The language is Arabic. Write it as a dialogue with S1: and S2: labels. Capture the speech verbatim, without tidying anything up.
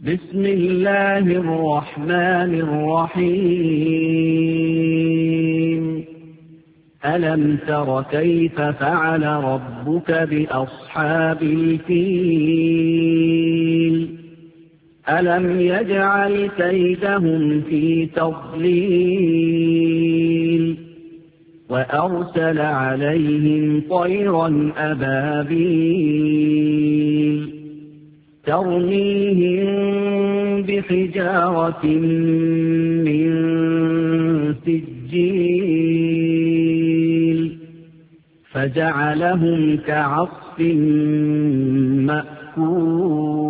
S1: بسم الله الرحمن الرحيم ألم تر كيف فعل ربك بأصحاب الفيل ألم يجعل كيدهم في تضليل وأرسل عليهم طيرا أبابيل ترميهم بحجارة من سجيل فجعلهم كعصف مأكول